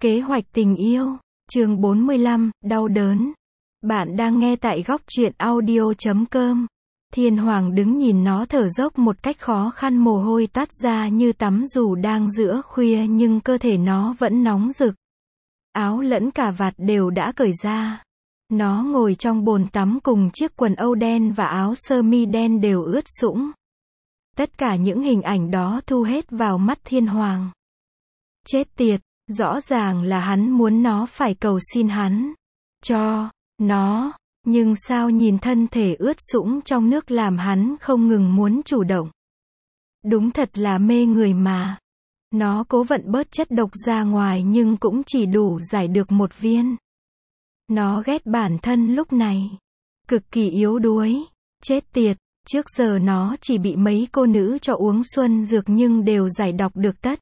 Kế hoạch tình yêu, chương 45, đau đớn. Bạn đang nghe tại góc truyện audio.com. Thiên Hoàng đứng nhìn nó thở dốc một cách khó khăn, mồ hôi toát ra như tắm dù đang giữa khuya nhưng cơ thể nó vẫn nóng rực. Áo lẫn cà vạt đều đã cởi ra. Nó ngồi trong bồn tắm cùng chiếc quần âu đen và áo sơ mi đen đều ướt sũng. Tất cả những hình ảnh đó thu hết vào mắt Thiên Hoàng. Chết tiệt, rõ ràng là hắn muốn nó phải cầu xin hắn cho nó, nhưng sao nhìn thân thể ướt sũng trong nước làm hắn không ngừng muốn chủ động. Đúng thật là mê người mà. Nó cố vận bớt chất độc ra ngoài nhưng cũng chỉ đủ giải được một viên. Nó ghét bản thân lúc này. Cực kỳ yếu đuối. Chết tiệt, trước giờ nó chỉ bị mấy cô nữ cho uống xuân dược nhưng đều giải độc được tất.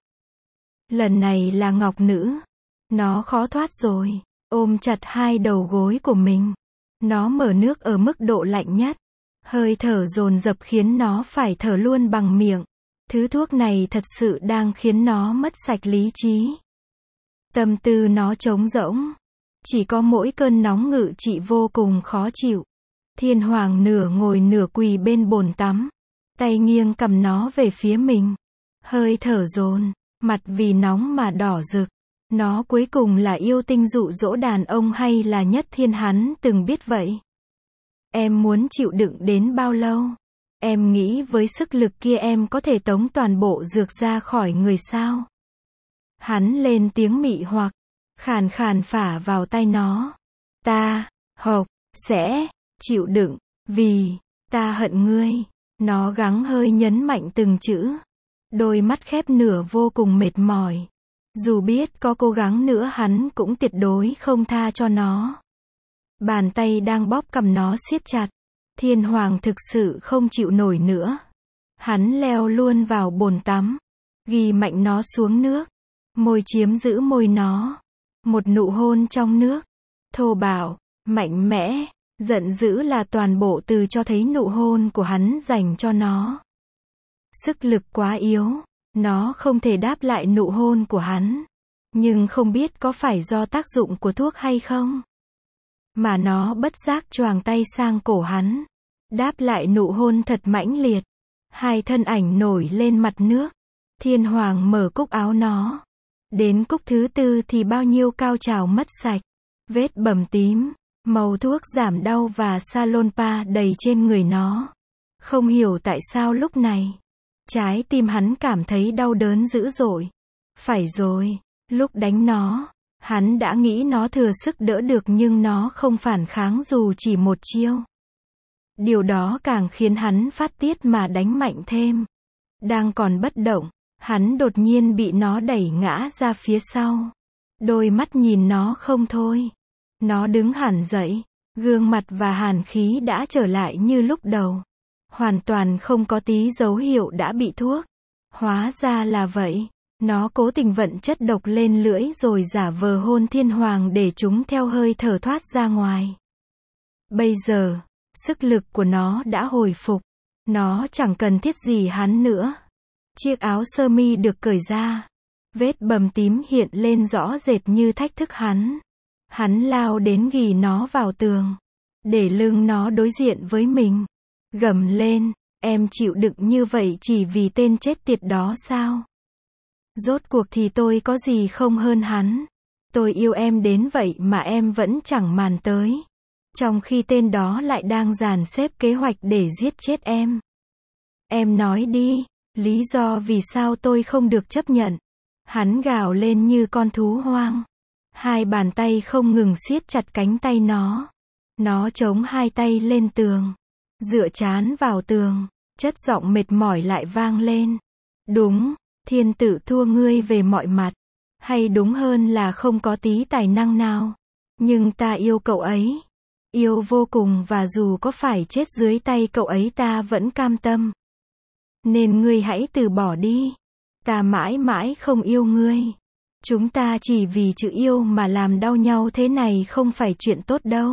Lần này là ngọc nữ. Nó khó thoát rồi. Ôm chặt hai đầu gối của mình. Nó mở nước ở mức độ lạnh nhất. Hơi thở dồn dập khiến nó phải thở luôn bằng miệng. Thứ thuốc này thật sự đang khiến nó mất sạch lý trí. Tâm tư nó trống rỗng. Chỉ có mỗi cơn nóng ngự trị vô cùng khó chịu. Thiên Hoàng nửa ngồi nửa quỳ bên bồn tắm. Tay nghiêng cầm nó về phía mình. Hơi thở dồn. Mặt vì nóng mà đỏ rực. Nó cuối cùng là yêu tinh dụ dỗ đàn ông hay là nhất thiên hắn từng biết vậy? Em muốn chịu đựng đến bao lâu? Em nghĩ với sức lực kia em có thể tống toàn bộ dược ra khỏi người sao? Hắn lên tiếng mị hoặc, khàn khàn phả vào tai nó. Ta, sẽ, chịu đựng, vì, ta hận ngươi. Nó gắng hơi nhấn mạnh từng chữ. Đôi mắt khép nửa vô cùng mệt mỏi. Dù biết có cố gắng nữa hắn cũng tuyệt đối không tha cho nó. Bàn tay đang bóp cầm nó siết chặt. Thiên Hoàng thực sự không chịu nổi nữa. Hắn leo luôn vào bồn tắm. Ghi mạnh nó xuống nước. Môi chiếm giữ môi nó. Một nụ hôn trong nước. Thô bạo, mạnh mẽ, giận dữ là toàn bộ từ cho thấy nụ hôn của hắn dành cho nó. Sức lực quá yếu. Nó không thể đáp lại nụ hôn của hắn. Nhưng không biết có phải do tác dụng của thuốc hay không. Mà nó bất giác choàng tay sang cổ hắn. Đáp lại nụ hôn thật mãnh liệt. Hai thân ảnh nổi lên mặt nước. Thiên Hoàng mở cúc áo nó. Đến cúc thứ tư thì bao nhiêu cao trào mất sạch. Vết bầm tím, màu thuốc giảm đau và Salonpa đầy trên người nó. Không hiểu tại sao lúc này. Trái tim hắn cảm thấy đau đớn dữ dội. Phải rồi, lúc đánh nó, hắn đã nghĩ nó thừa sức đỡ được nhưng nó không phản kháng dù chỉ một chiêu. Điều đó càng khiến hắn phát tiết mà đánh mạnh thêm. Đang còn bất động, hắn đột nhiên bị nó đẩy ngã ra phía sau. Đôi mắt nhìn nó không thôi. Nó đứng hẳn dậy, gương mặt và hàn khí đã trở lại như lúc đầu. Hoàn toàn không có tí dấu hiệu đã bị thuốc. Hóa ra là vậy. Nó cố tình vận chất độc lên lưỡi rồi giả vờ hôn Thiên Hoàng để chúng theo hơi thở thoát ra ngoài. Bây giờ, sức lực của nó đã hồi phục. Nó chẳng cần thiết gì hắn nữa. Chiếc áo sơ mi được cởi ra. Vết bầm tím hiện lên rõ rệt như thách thức hắn. Hắn lao đến ghì nó vào tường. Để lưng nó đối diện với mình. Gầm lên, em chịu đựng như vậy chỉ vì tên chết tiệt đó sao? Rốt cuộc thì tôi có gì không hơn hắn. Tôi yêu em đến vậy mà em vẫn chẳng màng tới. Trong khi tên đó lại đang dàn xếp kế hoạch để giết chết em. Em nói đi, lý do vì sao tôi không được chấp nhận. Hắn gào lên như con thú hoang. Hai bàn tay không ngừng siết chặt cánh tay nó. Nó chống hai tay lên tường. Dựa trán vào tường, chất giọng mệt mỏi lại vang lên. Đúng, thiên tử thua ngươi về mọi mặt. Hay đúng hơn là không có tí tài năng nào. Nhưng ta yêu cậu ấy. Yêu vô cùng và dù có phải chết dưới tay cậu ấy ta vẫn cam tâm. Nên ngươi hãy từ bỏ đi. Ta mãi mãi không yêu ngươi. Chúng ta chỉ vì chữ yêu mà làm đau nhau thế này không phải chuyện tốt đâu.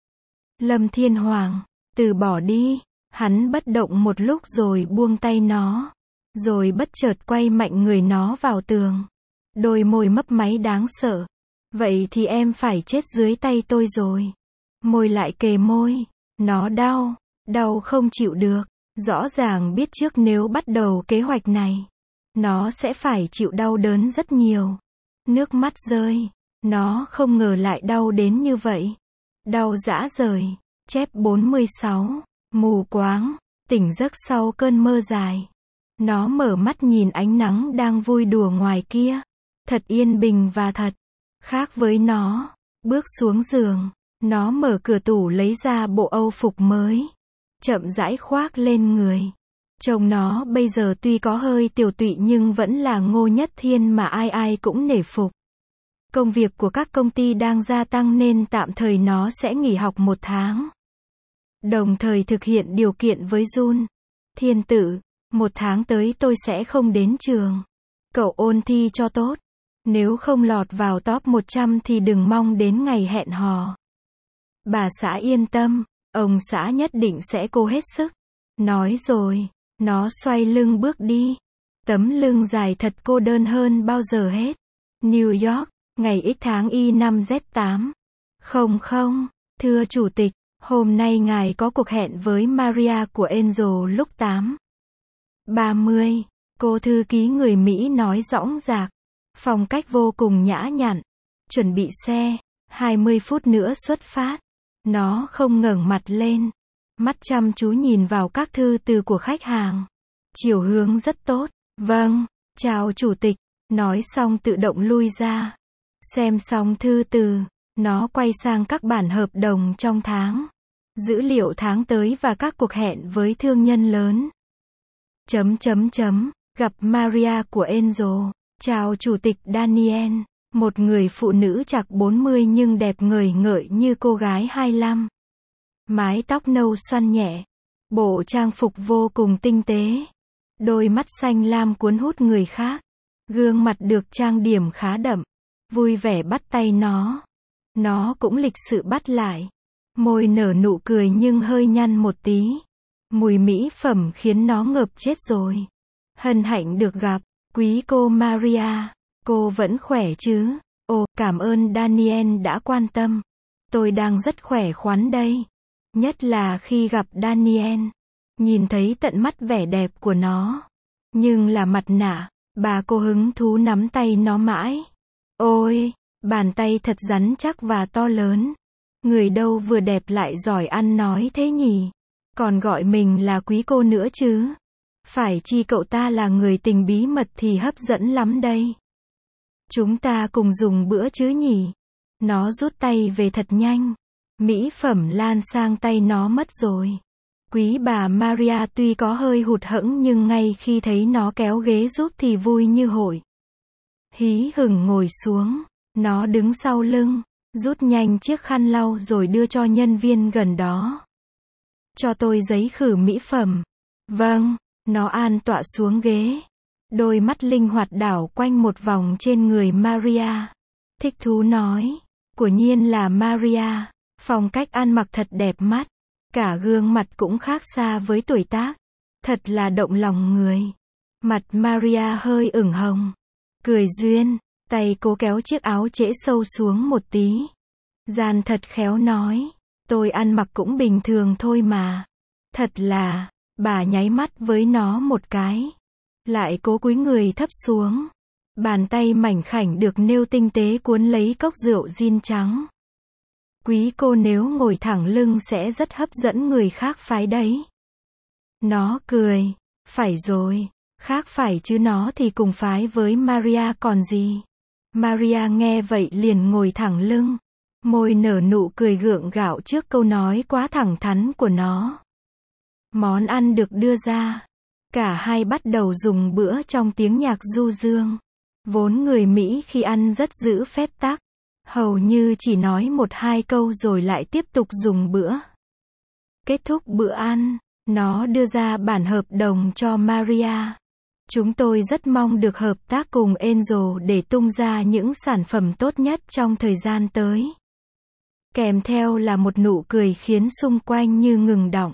Lâm Thiên Hoàng. Từ bỏ đi. Hắn bất động một lúc rồi buông tay nó. Rồi bất chợt quay mạnh người nó vào tường. Đôi môi mấp máy đáng sợ. Vậy thì em phải chết dưới tay tôi rồi. Môi lại kề môi. Nó đau. Đau không chịu được. Rõ ràng biết trước nếu bắt đầu kế hoạch này, nó sẽ phải chịu đau đớn rất nhiều. Nước mắt rơi. Nó không ngờ lại đau đến như vậy. Đau rã rời. Chép 46. Mù quáng. Tỉnh giấc sau cơn mơ dài. Nó mở mắt nhìn ánh nắng đang vui đùa ngoài kia. Thật yên bình và thật khác với nó. Bước xuống giường. Nó mở cửa tủ lấy ra bộ âu phục mới. Chậm rãi khoác lên người. Trông nó bây giờ tuy có hơi tiều tụy nhưng vẫn là Ngô Nhất Thiên mà ai ai cũng nể phục. Công việc của các công ty đang gia tăng nên tạm thời nó sẽ nghỉ học 1 tháng. Đồng thời thực hiện điều kiện với Jun. Thiên tử, 1 tháng tới tôi sẽ không đến trường. Cậu ôn thi cho tốt. Nếu không lọt vào top 100 thì đừng mong đến ngày hẹn hò. Bà xã yên tâm, ông xã nhất định sẽ cố hết sức. Nói rồi, nó xoay lưng bước đi. Tấm lưng dài thật cô đơn hơn bao giờ hết. New York, ngày X tháng Y năm Z8. Không, thưa chủ tịch, hôm nay ngài có cuộc hẹn với Maria của Angel lúc 8:30. Cô thư ký người Mỹ nói dõng dạc. Phong cách vô cùng nhã nhặn. Chuẩn bị xe, 20 phút nữa xuất phát. Nó không ngẩng mặt lên. Mắt chăm chú nhìn vào các thư từ của khách hàng. Chiều hướng rất tốt. Vâng, chào chủ tịch. Nói xong tự động lui ra. Xem xong thư từ, nó quay sang các bản hợp đồng trong tháng. Dữ liệu tháng tới và các cuộc hẹn với thương nhân lớn. Gặp Maria của Angel. Chào chủ tịch Daniel. Một người phụ nữ chạc 40 nhưng đẹp ngời ngợi như cô gái 25. Mái tóc nâu xoăn nhẹ. Bộ trang phục vô cùng tinh tế. Đôi mắt xanh lam cuốn hút người khác. Gương mặt được trang điểm khá đậm. Vui vẻ bắt tay nó. Nó cũng lịch sự bắt lại. Môi nở nụ cười nhưng hơi nhăn một tí. Mùi mỹ phẩm khiến nó ngợp chết rồi. Hân hạnh được gặp, quý cô Maria. Cô vẫn khỏe chứ? Ồ, cảm ơn Daniel đã quan tâm. Tôi đang rất khỏe khoắn đây. Nhất là khi gặp Daniel. Nhìn thấy tận mắt vẻ đẹp của nó. Nhưng là mặt nạ, bà cô hứng thú nắm tay nó mãi. Ôi, bàn tay thật rắn chắc và to lớn. Người đâu vừa đẹp lại giỏi ăn nói thế nhỉ? Còn gọi mình là quý cô nữa chứ? Phải chi cậu ta là người tình bí mật thì hấp dẫn lắm đây. Chúng ta cùng dùng bữa chứ nhỉ? Nó rút tay về thật nhanh. Mỹ phẩm lan sang tay nó mất rồi. Quý bà Maria tuy có hơi hụt hẫng nhưng ngay khi thấy nó kéo ghế giúp thì vui như hội. Hí hửng ngồi xuống. Nó đứng sau lưng, rút nhanh chiếc khăn lau rồi đưa cho nhân viên gần đó. Cho tôi giấy khử mỹ phẩm. Vâng, nó an tọa xuống ghế. Đôi mắt linh hoạt đảo quanh một vòng trên người Maria. Thích thú nói. Quả nhiên là Maria. Phong cách ăn mặc thật đẹp mắt. Cả gương mặt cũng khác xa với tuổi tác. Thật là động lòng người. Mặt Maria hơi ửng hồng. Cười duyên. Tay cố kéo chiếc áo trễ sâu xuống một tí. Gian thật khéo nói. Tôi ăn mặc cũng bình thường thôi mà. Thật là. Bà nháy mắt với nó một cái. Lại cố cúi người thấp xuống. Bàn tay mảnh khảnh được nêu tinh tế cuốn lấy cốc rượu gin trắng. Quý cô nếu ngồi thẳng lưng sẽ rất hấp dẫn người khác phái đấy. Nó cười. Phải rồi. Khác phải chứ nó thì cùng phái với Maria còn gì. Maria nghe vậy liền ngồi thẳng lưng. Môi nở nụ cười gượng gạo trước câu nói quá thẳng thắn của nó. Món ăn được đưa ra. Cả hai bắt đầu dùng bữa trong tiếng nhạc du dương. Vốn người Mỹ khi ăn rất giữ phép tắc. Hầu như chỉ nói 1-2 câu rồi lại tiếp tục dùng bữa. Kết thúc bữa ăn, nó đưa ra bản hợp đồng cho Maria. Chúng tôi rất mong được hợp tác cùng Angel để tung ra những sản phẩm tốt nhất trong thời gian tới. Kèm theo là một nụ cười khiến xung quanh như ngừng đọng.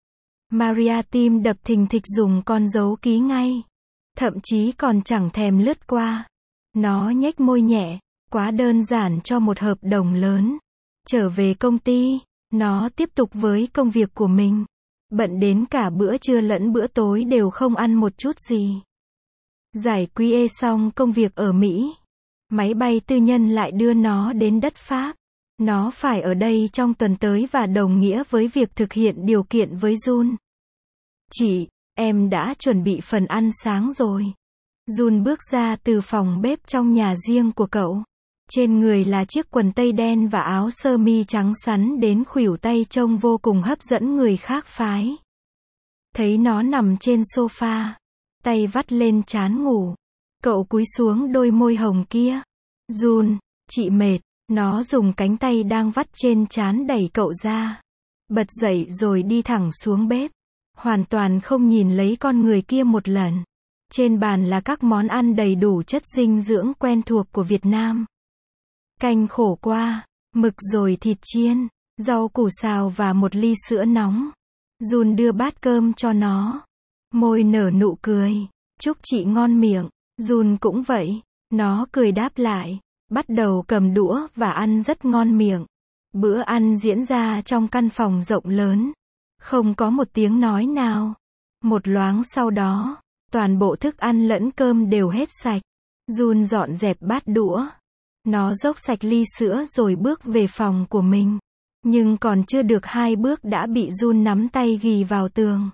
Maria tim đập thình thịch dùng con dấu ký ngay. Thậm chí còn chẳng thèm lướt qua. Nó nhếch môi nhẹ. Quá đơn giản cho một hợp đồng lớn. Trở về công ty, nó tiếp tục với công việc của mình. Bận đến cả bữa trưa lẫn bữa tối đều không ăn một chút gì. Giải QA xong công việc ở Mỹ. Máy bay tư nhân lại đưa nó đến đất Pháp. Nó phải ở đây trong tuần tới và đồng nghĩa với việc thực hiện điều kiện với Jun. Chị, em đã chuẩn bị phần ăn sáng rồi. Jun bước ra từ phòng bếp trong nhà riêng của cậu. Trên người là chiếc quần tây đen và áo sơ mi trắng sắn đến khuỷu tay trông vô cùng hấp dẫn người khác phái. Thấy nó nằm trên sofa, tay vắt lên trán ngủ. Cậu cúi xuống đôi môi hồng kia. Jun, chị mệt. Nó dùng cánh tay đang vắt trên trán đẩy cậu ra. Bật dậy rồi đi thẳng xuống bếp. Hoàn toàn không nhìn lấy con người kia một lần. Trên bàn là các món ăn đầy đủ chất dinh dưỡng quen thuộc của Việt Nam. Canh khổ qua, mực rồi thịt chiên, rau củ xào và một ly sữa nóng. Jun đưa bát cơm cho nó. Môi nở nụ cười. Chúc chị ngon miệng. Jun cũng vậy. Nó cười đáp lại. Bắt đầu cầm đũa và ăn rất ngon miệng. Bữa ăn diễn ra trong căn phòng rộng lớn. Không có một tiếng nói nào. Một loáng sau đó, toàn bộ thức ăn lẫn cơm đều hết sạch. Jun dọn dẹp bát đũa. Nó dốc sạch ly sữa rồi bước về phòng của mình. Nhưng còn chưa được 2 bước đã bị Jun nắm tay ghì vào tường.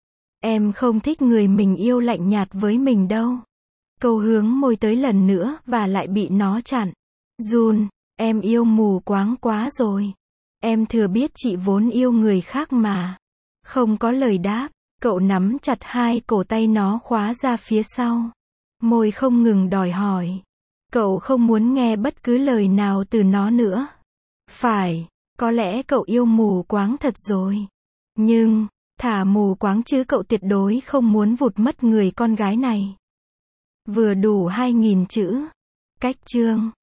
Em không thích người mình yêu lạnh nhạt với mình đâu. Câu hướng môi tới lần nữa và lại bị nó chặn. Jun, em yêu mù quáng quá rồi. Em thừa biết chị vốn yêu người khác mà. Không có lời đáp, cậu nắm chặt hai cổ tay nó khóa ra phía sau. Môi không ngừng đòi hỏi. Cậu không muốn nghe bất cứ lời nào từ nó nữa. Phải, có lẽ cậu yêu mù quáng thật rồi. Nhưng, thả mù quáng chứ cậu tuyệt đối không muốn vụt mất người con gái này. Vừa đủ 2.000 chữ. Cách chương